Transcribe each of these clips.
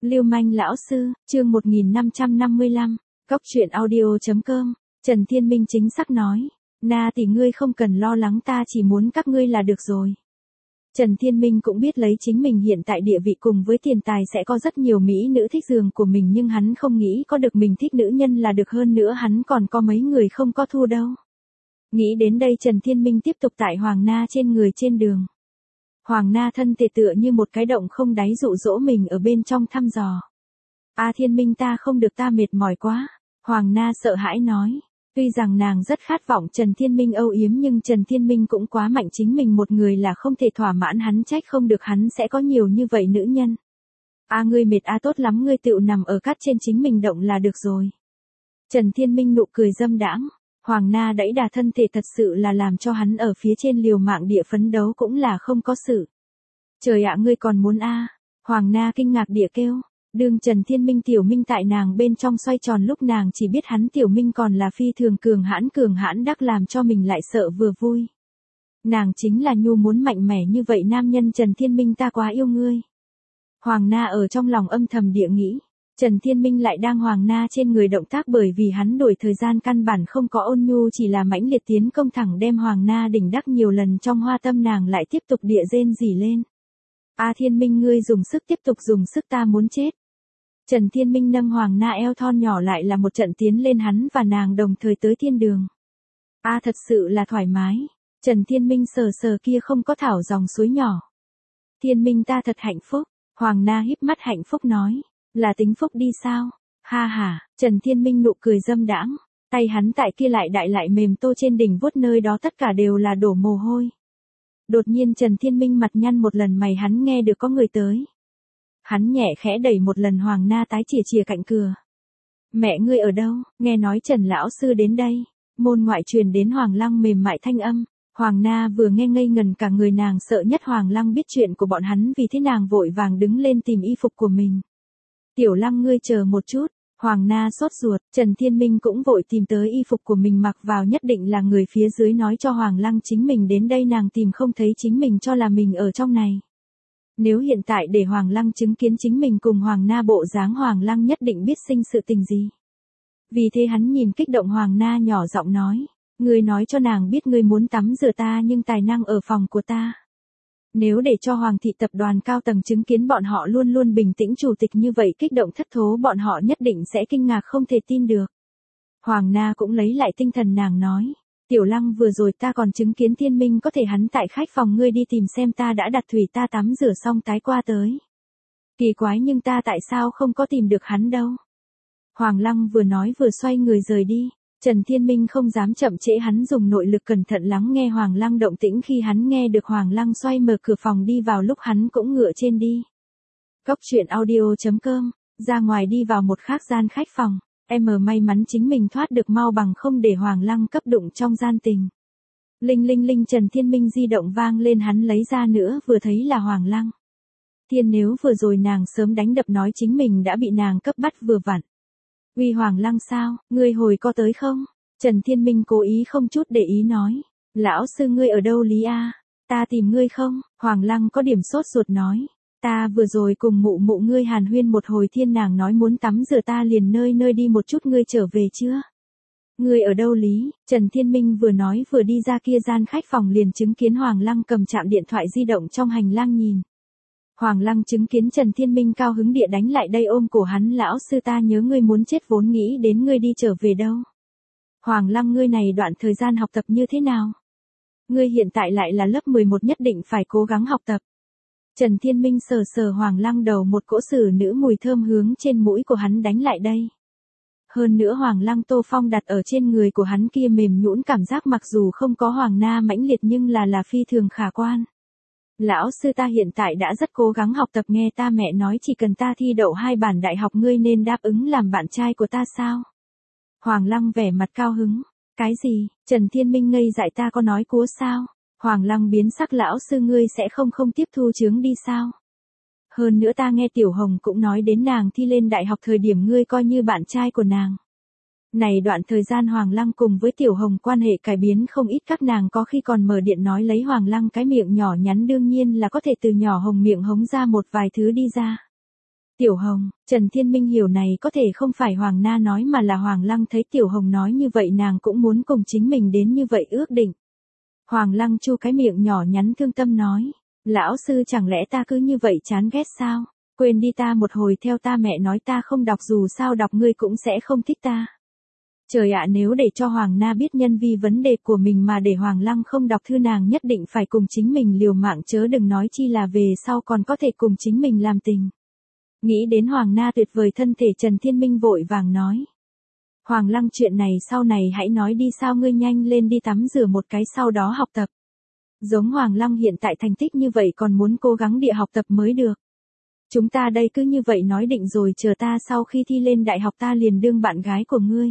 Lưu manh lão sư, chương 1555, Cóc truyện audio.com, Trần Thiên Minh chính xác nói, na thì ngươi không cần lo lắng, ta chỉ muốn các ngươi là được rồi. Trần Thiên Minh cũng biết lấy chính mình hiện tại địa vị cùng với tiền tài sẽ có rất nhiều mỹ nữ thích giường của mình, nhưng hắn không nghĩ có được mình thích nữ nhân là được, hơn nữa hắn còn có mấy người không có thua đâu. Nghĩ đến đây Trần Thiên Minh tiếp tục tại Hoàng Na trên người trên đường. Hoàng Na thân thể tựa như một cái động không đáy dụ dỗ mình ở bên trong thăm dò. A Thiên Minh, ta không được, ta mệt mỏi quá. Hoàng Na sợ hãi nói. Tuy rằng nàng rất khát vọng Trần Thiên Minh âu yếm, nhưng Trần Thiên Minh cũng quá mạnh, chính mình một người là không thể thỏa mãn hắn, trách không được hắn sẽ có nhiều như vậy nữ nhân. A ngươi mệt a, tốt lắm, ngươi tựu nằm ở cát trên chính mình động là được rồi. Trần Thiên Minh nụ cười dâm đãng. Hoàng Na đẩy đà thân thể thật sự là làm cho hắn ở phía trên liều mạng địa phấn đấu cũng là không có sự. Trời ạ, ngươi còn muốn a? Hoàng Na kinh ngạc địa kêu. Đương Trần Thiên Minh tiểu minh tại nàng bên trong xoay tròn, lúc nàng chỉ biết hắn tiểu minh còn là phi thường cường hãn đắc, làm cho mình lại sợ vừa vui. Nàng chính là nhu muốn mạnh mẽ như vậy nam nhân. Trần Thiên Minh, ta quá yêu ngươi. Hoàng Na ở trong lòng âm thầm địa nghĩ. Trần Thiên Minh lại đang Hoàng Na trên người động tác, bởi vì hắn đổi thời gian căn bản không có ôn nhu, chỉ là mãnh liệt tiến công thẳng đem Hoàng Na đỉnh đắc nhiều lần. Trong hoa tâm nàng lại tiếp tục địa rên rỉ lên. A Thiên Minh, ngươi dùng sức, tiếp tục dùng sức, ta muốn chết. Trần Thiên Minh nâng Hoàng Na eo thon nhỏ lại là một trận tiến lên, hắn và nàng đồng thời tới thiên đường. A thật sự là thoải mái. Trần Thiên Minh sờ sờ kia không có thảo dòng suối nhỏ. Thiên Minh, ta thật hạnh phúc. Hoàng Na híp mắt hạnh phúc nói. Là tính phúc đi sao? Ha ha, Trần Thiên Minh nụ cười dâm đãng. Tay hắn tại kia lại đại lại mềm tô trên đỉnh vuốt, nơi đó tất cả đều là đổ mồ hôi. Đột nhiên Trần Thiên Minh mặt nhăn một lần mày, hắn nghe được có người tới. Hắn nhẹ khẽ đẩy một lần, Hoàng Na tái chìa cạnh cửa. Mẹ ngươi ở đâu? Nghe nói Trần lão sư đến đây. Môn ngoại truyền đến Hoàng Lăng mềm mại thanh âm. Hoàng Na vừa nghe ngây ngần cả người, nàng sợ nhất Hoàng Lăng biết chuyện của bọn hắn, vì thế nàng vội vàng đứng lên tìm y phục của mình. Tiểu Lăng, ngươi chờ một chút. Hoàng Na sốt ruột. Trần Thiên Minh cũng vội tìm tới y phục của mình mặc vào, nhất định là người phía dưới nói cho Hoàng Lăng chính mình đến đây, nàng tìm không thấy chính mình cho là mình ở trong này. Nếu hiện tại để Hoàng Lăng chứng kiến chính mình cùng Hoàng Na bộ dáng, Hoàng Lăng nhất định biết sinh sự tình gì. Vì thế hắn nhìn kích động Hoàng Na nhỏ giọng nói. Ngươi nói cho nàng biết ngươi muốn tắm rửa ta, nhưng tài năng ở phòng của ta. Nếu để cho Hoàng thị tập đoàn cao tầng chứng kiến bọn họ luôn luôn bình tĩnh chủ tịch như vậy kích động thất thố, bọn họ nhất định sẽ kinh ngạc không thể tin được. Hoàng Na cũng lấy lại tinh thần, nàng nói. Tiểu Lăng, vừa rồi ta còn chứng kiến Thiên Minh có thể hắn tại khách phòng ngươi đi tìm xem, ta đã đặt thủy, ta tắm rửa xong tái qua tới. Kỳ quái, nhưng ta tại sao không có tìm được hắn đâu. Hoàng Lăng vừa nói vừa xoay người rời đi. Trần Thiên Minh không dám chậm trễ, hắn dùng nội lực cẩn thận lắng nghe Hoàng Lăng động tĩnh. Khi hắn nghe được Hoàng Lăng xoay mở cửa phòng đi vào, lúc hắn cũng ngựa trên đi. Cóc truyện audio.com, ra ngoài đi vào một khác gian khách phòng. Em may mắn chính mình thoát được mau, bằng không để Hoàng Lăng cấp đụng trong gian tình. Linh linh linh, Trần Thiên Minh di động vang lên, hắn lấy ra nữa, vừa thấy là Hoàng Lăng. Thiên, nếu vừa rồi nàng sớm đánh đập nói chính mình đã bị nàng cấp bắt vừa vặn. Uy Hoàng Lăng, sao, ngươi hồi có tới không? Trần Thiên Minh cố ý không chút để ý nói. Lão sư, ngươi ở đâu Lý A? Ta tìm ngươi không? Hoàng Lăng có điểm sốt ruột nói. Ta vừa rồi cùng mụ mụ ngươi hàn huyên một hồi, Thiên nàng nói muốn tắm rửa, ta liền nơi đi một chút, ngươi trở về chưa? Ngươi ở đâu Lý? Trần Thiên Minh vừa nói vừa đi ra kia gian khách phòng, liền chứng kiến Hoàng Lăng cầm chạm điện thoại di động trong hành lang nhìn. Hoàng Lăng chứng kiến Trần Thiên Minh cao hứng địa đánh lại đây ôm cổ hắn. Lão sư, ta nhớ ngươi muốn chết, vốn nghĩ đến ngươi đi trở về đâu. Hoàng Lăng, ngươi này đoạn thời gian học tập như thế nào? Ngươi hiện tại lại là lớp 11, nhất định phải cố gắng học tập. Trần Thiên Minh sờ sờ Hoàng Lăng đầu, một cỗ xử nữ mùi thơm hướng trên mũi của hắn đánh lại đây. Hơn nữa Hoàng Lăng tô phong đặt ở trên người của hắn kia mềm nhũn cảm giác, mặc dù không có Hoàng Na mãnh liệt nhưng là phi thường khả quan. Lão sư, ta hiện tại đã rất cố gắng học tập, nghe ta mẹ nói chỉ cần ta thi đậu 2 bản đại học ngươi nên đáp ứng làm bạn trai của ta sao? Hoàng Lăng vẻ mặt cao hứng. Cái gì? Trần Thiên Minh ngây dại, ta có nói cúa sao? Hoàng Lăng biến sắc, lão sư ngươi sẽ không tiếp thu chướng đi sao? Hơn nữa ta nghe Tiểu Hồng cũng nói đến nàng thi lên đại học thời điểm ngươi coi như bạn trai của nàng. Này đoạn thời gian Hoàng Lăng cùng với Tiểu Hồng quan hệ cải biến không ít, các nàng có khi còn mở điện nói lấy Hoàng Lăng cái miệng nhỏ nhắn, đương nhiên là có thể từ nhỏ Hồng miệng hống ra một vài thứ đi ra. Tiểu Hồng, Trần Thiên Minh hiểu này có thể không phải Hoàng Na nói mà là Hoàng Lăng thấy Tiểu Hồng nói như vậy nàng cũng muốn cùng chính mình đến như vậy ước định. Hoàng Lăng chu cái miệng nhỏ nhắn thương tâm nói, lão sư chẳng lẽ ta cứ như vậy chán ghét sao, quên đi ta một hồi theo ta mẹ nói ta không đọc dù sao đọc ngươi cũng sẽ không thích ta. Trời ạ nếu để cho Hoàng Na biết nhân vi vấn đề của mình mà để Hoàng Lăng không đọc thư nàng nhất định phải cùng chính mình liều mạng chớ đừng nói chi là về sau còn có thể cùng chính mình làm tình. Nghĩ đến Hoàng Na tuyệt vời thân thể Trần Thiên Minh vội vàng nói. Hoàng Lăng chuyện này sau này hãy nói đi sao ngươi nhanh lên đi tắm rửa một cái sau đó học tập. Giống Hoàng Lăng hiện tại thành tích như vậy còn muốn cố gắng địa học tập mới được. Chúng ta đây cứ như vậy nói định rồi chờ ta sau khi thi lên đại học ta liền đương bạn gái của ngươi.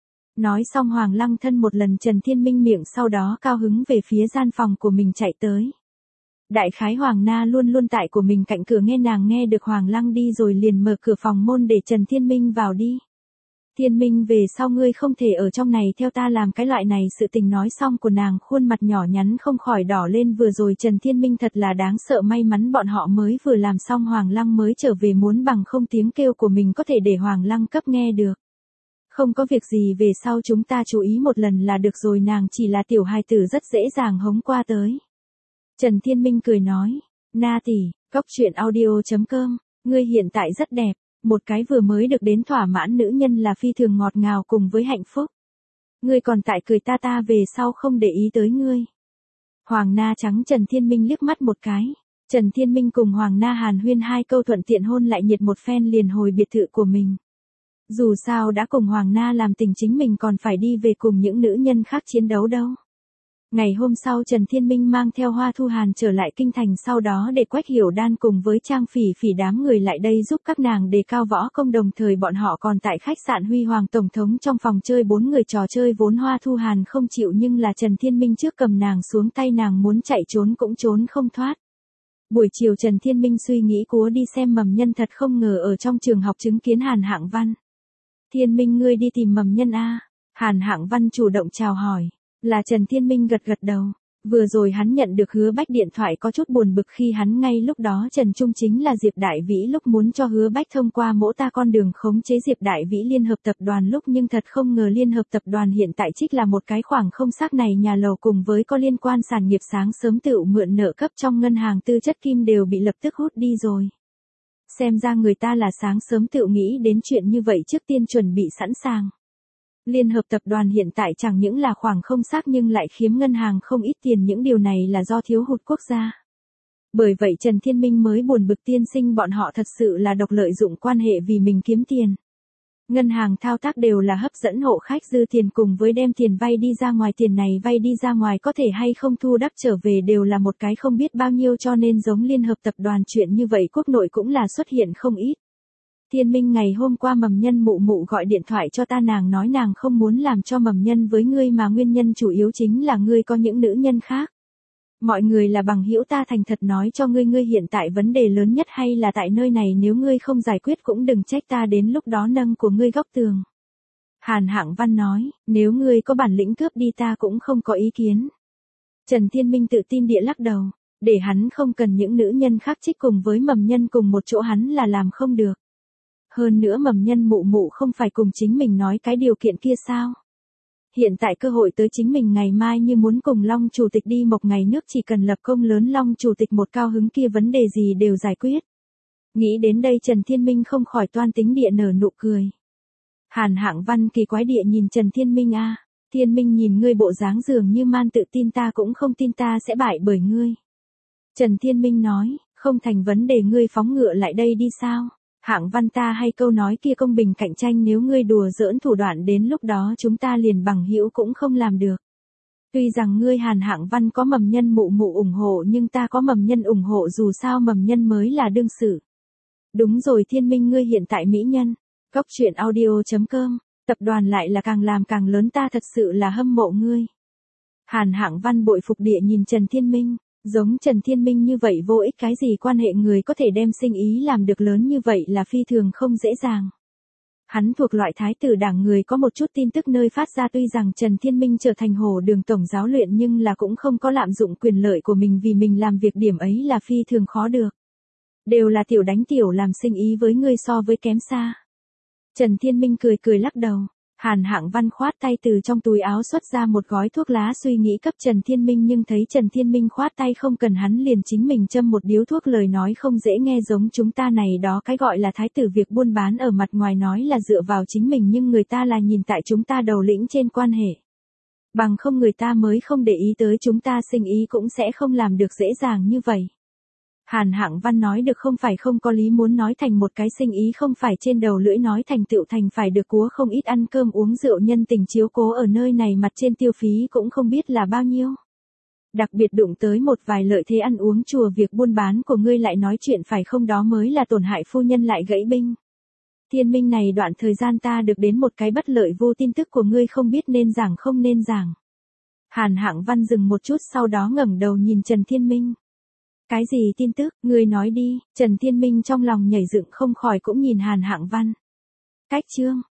Nói xong Hoàng Lăng thân một lần Trần Thiên Minh miệng sau đó cao hứng về phía gian phòng của mình chạy tới. Đại khái Hoàng Na luôn luôn tại của mình cạnh cửa nghe nàng nghe được Hoàng Lăng đi rồi liền mở cửa phòng môn để Trần Thiên Minh vào đi. Thiên Minh về sau ngươi không thể ở trong này theo ta làm cái loại này sự tình nói xong của nàng khuôn mặt nhỏ nhắn không khỏi đỏ lên vừa rồi Trần Thiên Minh thật là đáng sợ may mắn bọn họ mới vừa làm xong Hoàng Lăng mới trở về muốn bằng không tiếng kêu của mình có thể để Hoàng Lăng cấp nghe được. Không có việc gì về sau chúng ta chú ý một lần là được rồi nàng chỉ là tiểu hài tử rất dễ dàng hống qua tới. Trần Thiên Minh cười nói, Na tỷ, cóc truyện audio.com, ngươi hiện tại rất đẹp, một cái vừa mới được đến thỏa mãn nữ nhân là phi thường ngọt ngào cùng với hạnh phúc. Ngươi còn tại cười ta về sau không để ý tới ngươi. Hoàng Na trắng Trần Thiên Minh liếc mắt một cái. Trần Thiên Minh cùng Hoàng Na hàn huyên hai câu thuận tiện hôn lại nhiệt một phen liền hồi biệt thự của mình. Dù sao đã cùng Hoàng Na làm tình chính mình còn phải đi về cùng những nữ nhân khác chiến đấu đâu. Ngày hôm sau Trần Thiên Minh mang theo Hoa Thu Hàn trở lại kinh thành sau đó để Quách Hiểu Đan cùng với Trang Phỉ Phỉ đám người lại đây giúp các nàng đề cao võ công đồng thời bọn họ còn tại khách sạn Huy Hoàng Tổng thống trong phòng chơi 4 người trò chơi vốn Hoa Thu Hàn không chịu nhưng là Trần Thiên Minh trước cầm nàng xuống tay nàng muốn chạy trốn cũng trốn không thoát. Buổi chiều Trần Thiên Minh suy nghĩ cúa đi xem Mầm Nhân thật không ngờ ở trong trường học chứng kiến Hàn Hạng Văn. Thiên Minh ngươi đi tìm Mầm Nhân a? Hàn Hạng Văn chủ động chào hỏi. Là Trần Thiên Minh gật gật đầu. Vừa rồi hắn nhận được Hứa Bách điện thoại có chút buồn bực khi hắn ngay lúc đó Trần Trung chính là Diệp Đại Vĩ lúc muốn cho Hứa Bách thông qua mỗ ta con đường khống chế Diệp Đại Vĩ Liên Hợp Tập đoàn lúc nhưng thật không ngờ Liên Hợp Tập đoàn hiện tại trích là một cái khoảng không xác này nhà lầu cùng với có liên quan sản nghiệp sáng sớm tự mượn nợ cấp trong ngân hàng tư chất kim đều bị lập tức hút đi rồi. Xem ra người ta là sáng sớm tự nghĩ đến chuyện như vậy trước tiên chuẩn bị sẵn sàng. Liên Hợp Tập đoàn hiện tại chẳng những là khoảng không xác nhưng lại khiếm ngân hàng không ít tiền những điều này là do thiếu hụt quốc gia. Bởi vậy Trần Thiên Minh mới buồn bực tiên sinh bọn họ thật sự là độc lợi dụng quan hệ vì mình kiếm tiền. Ngân hàng thao tác đều là hấp dẫn hộ khách dư tiền cùng với đem tiền vay đi ra ngoài tiền này vay đi ra ngoài có thể hay không thu đắp trở về đều là một cái không biết bao nhiêu cho nên giống Liên Hợp Tập đoàn chuyện như vậy quốc nội cũng là xuất hiện không ít. Thiên Minh ngày hôm qua Mầm Nhân mụ mụ gọi điện thoại cho ta nàng nói nàng không muốn làm cho Mầm Nhân với ngươi mà nguyên nhân chủ yếu chính là ngươi có những nữ nhân khác. Mọi người là bằng hữu ta thành thật nói cho ngươi hiện tại vấn đề lớn nhất hay là tại nơi này nếu ngươi không giải quyết cũng đừng trách ta đến lúc đó nâng của ngươi góc tường. Hàn Hạng Văn nói, nếu ngươi có bản lĩnh cướp đi ta cũng không có ý kiến. Trần Thiên Minh tự tin địa lắc đầu, để hắn không cần những nữ nhân khác trích cùng với Mầm Nhân cùng một chỗ hắn là làm không được. Hơn nữa Mầm Nhân mụ mụ không phải cùng chính mình nói cái điều kiện kia sao? Hiện tại cơ hội tới chính mình ngày mai như muốn cùng Long Chủ tịch đi một ngày nước chỉ cần lập công lớn Long Chủ tịch một cao hứng kia vấn đề gì đều giải quyết. Nghĩ đến đây Trần Thiên Minh không khỏi toan tính địa nở nụ cười. Hàn Hạng Văn kỳ quái địa nhìn Trần Thiên Minh a, Thiên Minh nhìn ngươi bộ dáng dường như man tự tin ta cũng không tin ta sẽ bại bởi ngươi. Trần Thiên Minh nói, không thành vấn đề ngươi phóng ngựa lại đây đi sao? Hạng Văn ta hay câu nói kia công bình cạnh tranh nếu ngươi đùa giỡn thủ đoạn đến lúc đó chúng ta liền bằng hữu cũng không làm được. Tuy rằng ngươi Hàn Hạng Văn có Mầm Nhân mụ mụ ủng hộ nhưng ta có Mầm Nhân ủng hộ dù sao Mầm Nhân mới là đương sự. Đúng rồi Thiên Minh ngươi hiện tại mỹ nhân. Cóc truyện audio.com, tập đoàn lại là càng làm càng lớn ta thật sự là hâm mộ ngươi. Hàn Hạng Văn bội phục địa nhìn Trần Thiên Minh. Giống Trần Thiên Minh như vậy vô ích cái gì quan hệ người có thể đem sinh ý làm được lớn như vậy là phi thường không dễ dàng. Hắn thuộc loại thái tử đảng người có một chút tin tức nơi phát ra tuy rằng Trần Thiên Minh trở thành Hồ Đường tổng giáo luyện nhưng là cũng không có lạm dụng quyền lợi của mình vì mình làm việc điểm ấy là phi thường khó được. Đều là tiểu đánh tiểu làm sinh ý với ngươi so với kém xa. Trần Thiên Minh cười cười lắc đầu. Hàn Hạng Văn khoát tay từ trong túi áo xuất ra một gói thuốc lá suy nghĩ cấp Trần Thiên Minh, nhưng thấy Trần Thiên Minh khoát tay không cần, hắn liền chính mình châm một điếu thuốc, lời nói không dễ nghe, giống chúng ta này đó cái gọi là thái tử việc buôn bán ở mặt ngoài nói là dựa vào chính mình, nhưng người ta là nhìn tại chúng ta đầu lĩnh trên quan hệ. Bằng không người ta mới không để ý tới chúng ta, sinh ý cũng sẽ không làm được dễ dàng như vậy. Hàn Hạng Văn nói được không phải không có lý, muốn nói thành một cái sinh ý không phải trên đầu lưỡi nói thành tựu thành, phải được cúa không ít ăn cơm uống rượu nhân tình chiếu cố ở nơi này, mặt trên tiêu phí cũng không biết là bao nhiêu. Đặc biệt đụng tới một vài lợi thế ăn uống chùa, việc buôn bán của ngươi lại nói chuyện phải không, đó mới là tổn hại phu nhân lại gãy binh. Thiên Minh, này đoạn thời gian ta được đến một cái bất lợi vô tin tức của ngươi, không biết nên giảng không nên giảng. Hàn Hạng Văn dừng một chút, sau đó ngẩng đầu nhìn Trần Thiên Minh. Cái gì tin tức, ngươi nói đi. Trần Thiên Minh trong lòng nhảy dựng không khỏi cũng nhìn Hàn Hạng Văn. Cách chương